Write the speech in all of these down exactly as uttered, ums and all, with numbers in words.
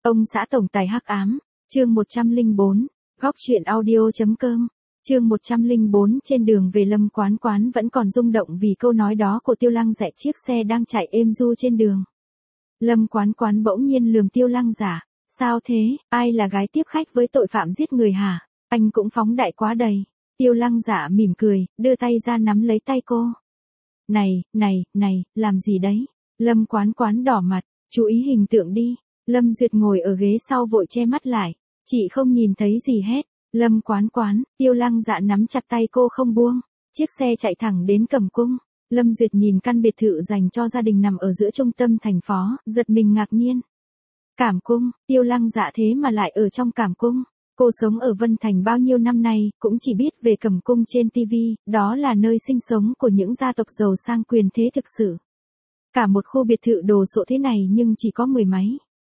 Ông xã tổng tài hắc ám, chương một trăm lẻ bốn, góc truyện audio.com, chương một trăm lẻ bốn. Trên đường về Lâm Quán Quán vẫn còn rung động vì câu nói đó của Tiêu Lăng Dạ. Chiếc xe đang chạy êm du trên đường. Lâm Quán Quán bỗng nhiên lườm Tiêu Lăng Dạ, sao thế, ai là gái tiếp khách với tội phạm giết người hả, anh cũng phóng đại quá đầy. Tiêu Lăng Dạ mỉm cười, đưa tay ra nắm lấy tay cô. Này, này, này, làm gì đấy? Lâm Quán Quán đỏ mặt, chú ý hình tượng đi. Lâm Duyệt ngồi ở ghế sau vội che mắt lại, chị không nhìn thấy gì hết. Lâm Quán Quán, Tiêu Lăng Dạ nắm chặt tay cô không buông. Chiếc xe chạy thẳng đến Cẩm Cung. Lâm Duyệt nhìn căn biệt thự dành cho gia đình nằm ở giữa trung tâm thành phố, giật mình ngạc nhiên. Cảm Cung, Tiêu Lăng Dạ thế mà lại ở trong Cảm Cung. Cô sống ở Vân Thành bao nhiêu năm nay, cũng chỉ biết về Cẩm Cung trên ti vi, đó là nơi sinh sống của những gia tộc giàu sang quyền thế thực sự. Cả một khu biệt thự đồ sộ thế này nhưng chỉ có mười mấy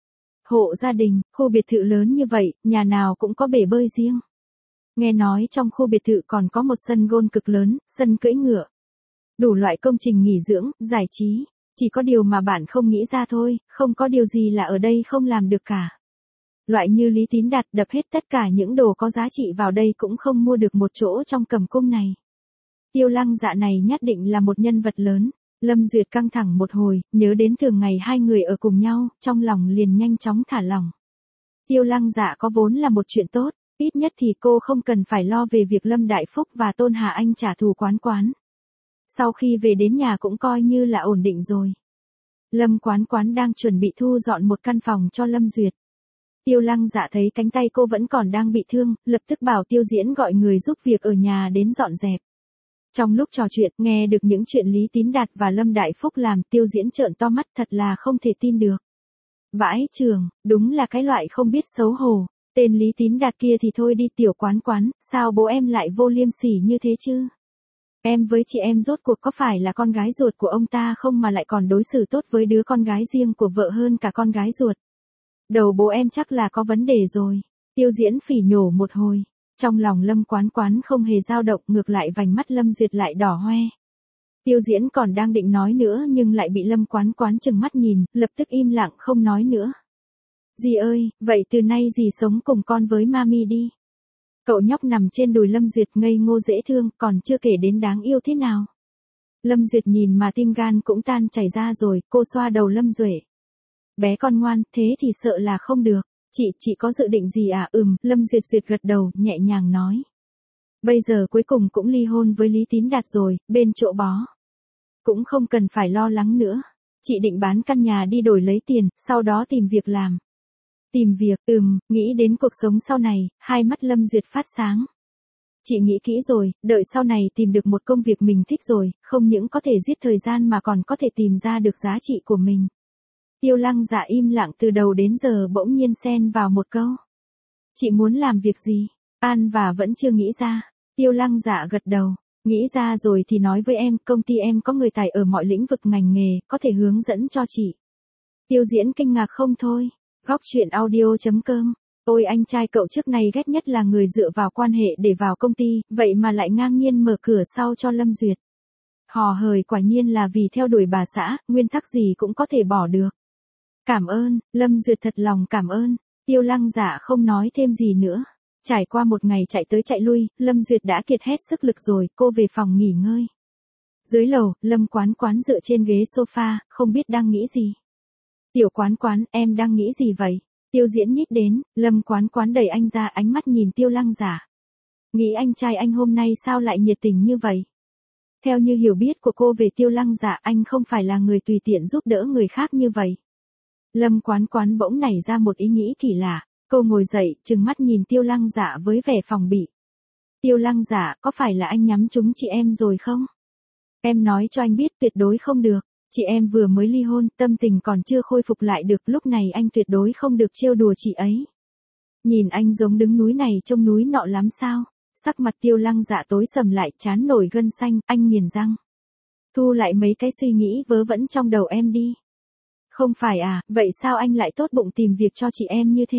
hộ gia đình, khu biệt thự lớn như vậy, nhà nào cũng có bể bơi riêng. Nghe nói trong khu biệt thự còn có một sân golf cực lớn, sân cưỡi ngựa. Đủ loại công trình nghỉ dưỡng, giải trí. Chỉ có điều mà bạn không nghĩ ra thôi, không có điều gì là ở đây không làm được cả. Loại như Lý Tín Đạt đập hết tất cả những đồ có giá trị vào đây cũng không mua được một chỗ trong Cẩm Cung này. Tiêu Lăng Dạ này nhất định là một nhân vật lớn. Lâm Duyệt căng thẳng một hồi, nhớ đến thường ngày hai người ở cùng nhau, trong lòng liền nhanh chóng thả lỏng. Tiêu Lăng Dạ có vốn là một chuyện tốt, ít nhất thì cô không cần phải lo về việc Lâm Đại Phúc và Tôn Hà Anh trả thù Quán Quán. Sau khi về đến nhà cũng coi như là ổn định rồi. Lâm Quán Quán đang chuẩn bị thu dọn một căn phòng cho Lâm Duyệt. Tiêu Lăng Dạ thấy cánh tay cô vẫn còn đang bị thương, lập tức bảo Tiêu Diễn gọi người giúp việc ở nhà đến dọn dẹp. Trong lúc trò chuyện, nghe được những chuyện Lý Tín Đạt và Lâm Đại Phúc làm, Tiêu Diễn trợn to mắt thật là không thể tin được. Vãi chưởng, đúng là cái loại không biết xấu hổ. Tên Lý Tín Đạt kia thì thôi đi Tiểu Quán Quán, sao bố em lại vô liêm sỉ như thế chứ? Em với chị em rốt cuộc có phải là con gái ruột của ông ta không mà lại còn đối xử tốt với đứa con gái riêng của vợ hơn cả con gái ruột? Đầu bố em chắc là có vấn đề rồi. Tiêu Diễn phỉ nhổ một hồi. Trong lòng Lâm Quán Quán không hề dao động, ngược lại vành mắt Lâm Duyệt lại đỏ hoe. Tiêu Diễn còn đang định nói nữa nhưng lại bị Lâm Quán Quán trừng mắt nhìn, lập tức im lặng không nói nữa. Dì ơi, vậy từ nay dì sống cùng con với mami đi. Cậu nhóc nằm trên đùi Lâm Duyệt ngây ngô dễ thương, còn chưa kể đến đáng yêu thế nào. Lâm Duyệt nhìn mà tim gan cũng tan chảy ra rồi, cô xoa đầu Lâm Duệ. Bé con ngoan, thế thì sợ là không được. Chị, chị có dự định gì à? Ừm, Lâm Duyệt Duyệt gật đầu, nhẹ nhàng nói. Bây giờ cuối cùng cũng ly hôn với Lý Tín Đạt rồi, bên chỗ bó. Cũng không cần phải lo lắng nữa. Chị định bán căn nhà đi đổi lấy tiền, sau đó tìm việc làm. Tìm việc, ừm, nghĩ đến cuộc sống sau này, hai mắt Lâm Duyệt phát sáng. Chị nghĩ kỹ rồi, đợi sau này tìm được một công việc mình thích rồi, không những có thể giết thời gian mà còn có thể tìm ra được giá trị của mình. Tiêu Lăng Dạ im lặng từ đầu đến giờ bỗng nhiên xen vào một câu. Chị muốn làm việc gì? An và vẫn chưa nghĩ ra. Tiêu Lăng Dạ gật đầu. Nghĩ ra rồi thì nói với em, công ty em có người tài ở mọi lĩnh vực ngành nghề, có thể hướng dẫn cho chị. Tiêu Diễn kinh ngạc không thôi. Góc truyện audio.com. Ôi anh trai cậu trước này ghét nhất là người dựa vào quan hệ để vào công ty, vậy mà lại ngang nhiên mở cửa sau cho Lâm Duyệt. Hò hời quả nhiên là vì theo đuổi bà xã, nguyên tắc gì cũng có thể bỏ được. Cảm ơn, Lâm Duyệt thật lòng cảm ơn. Tiêu Lăng Dạ không nói thêm gì nữa. Trải qua một ngày chạy tới chạy lui, Lâm Duyệt đã kiệt hết sức lực rồi, cô về phòng nghỉ ngơi. Dưới lầu, Lâm Quán Quán dựa trên ghế sofa, không biết đang nghĩ gì. Tiểu Quán Quán, em đang nghĩ gì vậy? Tiêu Diễn nhích đến, Lâm Quán Quán đẩy anh ra, ánh mắt nhìn Tiêu Lăng Dạ. Nghĩ anh trai anh hôm nay sao lại nhiệt tình như vậy? Theo như hiểu biết của cô về Tiêu Lăng Dạ, anh không phải là người tùy tiện giúp đỡ người khác như vậy. Lâm Quán Quán bỗng nảy ra một ý nghĩ kỳ lạ, cô ngồi dậy, trừng mắt nhìn Tiêu Lăng Dạ với vẻ phòng bị. Tiêu Lăng Dạ, có phải là anh nhắm trúng chị em rồi không? Em nói cho anh biết tuyệt đối không được, chị em vừa mới ly hôn, tâm tình còn chưa khôi phục lại được, lúc này anh tuyệt đối không được trêu đùa chị ấy. Nhìn anh giống đứng núi này trông núi nọ lắm sao? Sắc mặt Tiêu Lăng Dạ tối sầm lại, trán nổi gân xanh, anh nghiền răng. Thu lại mấy cái suy nghĩ vớ vẩn trong đầu em đi. Không phải à, vậy sao anh lại tốt bụng tìm việc cho chị em như thế?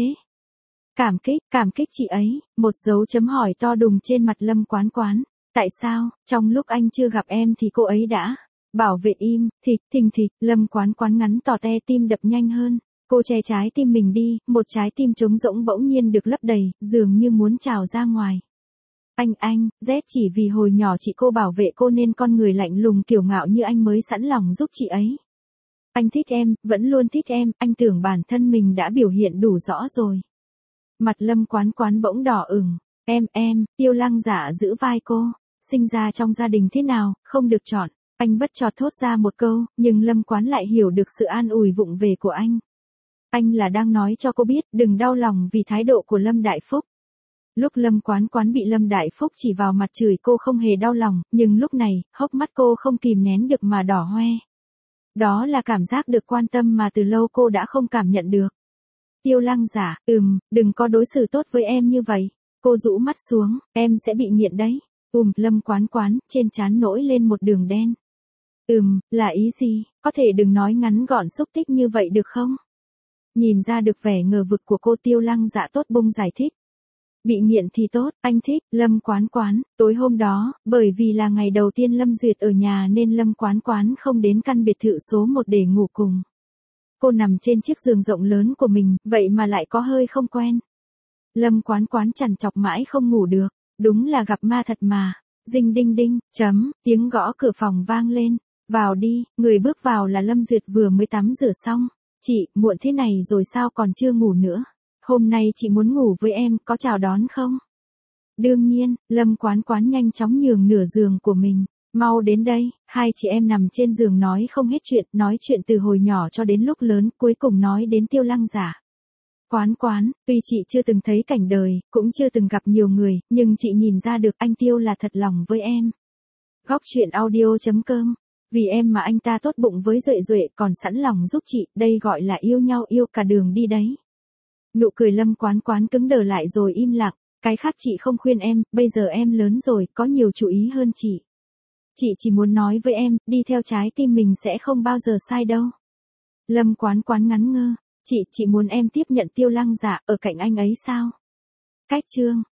Cảm kích, cảm kích chị ấy, một dấu chấm hỏi to đùng trên mặt Lâm Quán Quán. Tại sao, trong lúc anh chưa gặp em thì cô ấy đã bảo vệ im, thịt, thình thịch, Lâm Quán Quán ngắn tỏ te tim đập nhanh hơn. Cô che trái tim mình đi, một trái tim trống rỗng bỗng nhiên được lấp đầy, dường như muốn trào ra ngoài. Anh anh, Z chỉ vì hồi nhỏ chị cô bảo vệ cô nên con người lạnh lùng kiêu ngạo như anh mới sẵn lòng giúp chị ấy. Anh thích em, vẫn luôn thích em, anh tưởng bản thân mình đã biểu hiện đủ rõ rồi. Mặt Lâm Quán Quán bỗng đỏ ửng. Em, em, Tiêu Lăng Dạ giữ vai cô. Sinh ra trong gia đình thế nào, không được chọn. Anh bất chợt thốt ra một câu, nhưng Lâm Quán lại hiểu được sự an ủi vụng về của anh. Anh là đang nói cho cô biết, đừng đau lòng vì thái độ của Lâm Đại Phúc. Lúc Lâm Quán Quán bị Lâm Đại Phúc chỉ vào mặt chửi cô không hề đau lòng, nhưng lúc này, hốc mắt cô không kìm nén được mà đỏ hoe. Đó là cảm giác được quan tâm mà từ lâu cô đã không cảm nhận được. Tiêu Lăng Dạ, ừm, đừng có đối xử tốt với em như vậy. Cô rũ mắt xuống, em sẽ bị nghiện đấy. Ùm, Lâm Quán Quán, trên trán nổi lên một đường đen. Ừm, là ý gì, có thể đừng nói ngắn gọn xúc tích như vậy được không? Nhìn ra được vẻ ngờ vực của cô, Tiêu Lăng Dạ tốt bụng giải thích. Bị nghiện thì tốt, anh thích, Lâm Quán Quán, tối hôm đó, bởi vì là ngày đầu tiên Lâm Duyệt ở nhà nên Lâm Quán Quán không đến căn biệt thự số một để ngủ cùng. Cô nằm trên chiếc giường rộng lớn của mình, vậy mà lại có hơi không quen. Lâm Quán Quán trằn trọc mãi không ngủ được, đúng là gặp ma thật mà. Dinh đinh đinh, chấm, tiếng gõ cửa phòng vang lên. Vào đi, người bước vào là Lâm Duyệt vừa mới tắm rửa xong. Chị, muộn thế này rồi sao còn chưa ngủ nữa? Hôm nay chị muốn ngủ với em, có chào đón không? Đương nhiên, Lâm Quán Quán nhanh chóng nhường nửa giường của mình. Mau đến đây, hai chị em nằm trên giường nói không hết chuyện, nói chuyện từ hồi nhỏ cho đến lúc lớn, cuối cùng nói đến Tiêu Lăng Dạ. Quán Quán, tuy chị chưa từng thấy cảnh đời, cũng chưa từng gặp nhiều người, nhưng chị nhìn ra được anh Tiêu là thật lòng với em. Góc truyện audio chấm com. Vì em mà anh ta tốt bụng với Duệ Duệ còn sẵn lòng giúp chị, đây gọi là yêu nhau yêu cả đường đi đấy. Nụ cười Lâm Quán Quán cứng đờ lại rồi im lặng, cái khác chị không khuyên em, bây giờ em lớn rồi, có nhiều chú ý hơn chị. Chị chỉ muốn nói với em, đi theo trái tim mình sẽ không bao giờ sai đâu. Lâm Quán Quán ngắn ngơ, chị, chị muốn em tiếp nhận Tiêu Lăng Dạ ở cạnh anh ấy sao? Cách chương.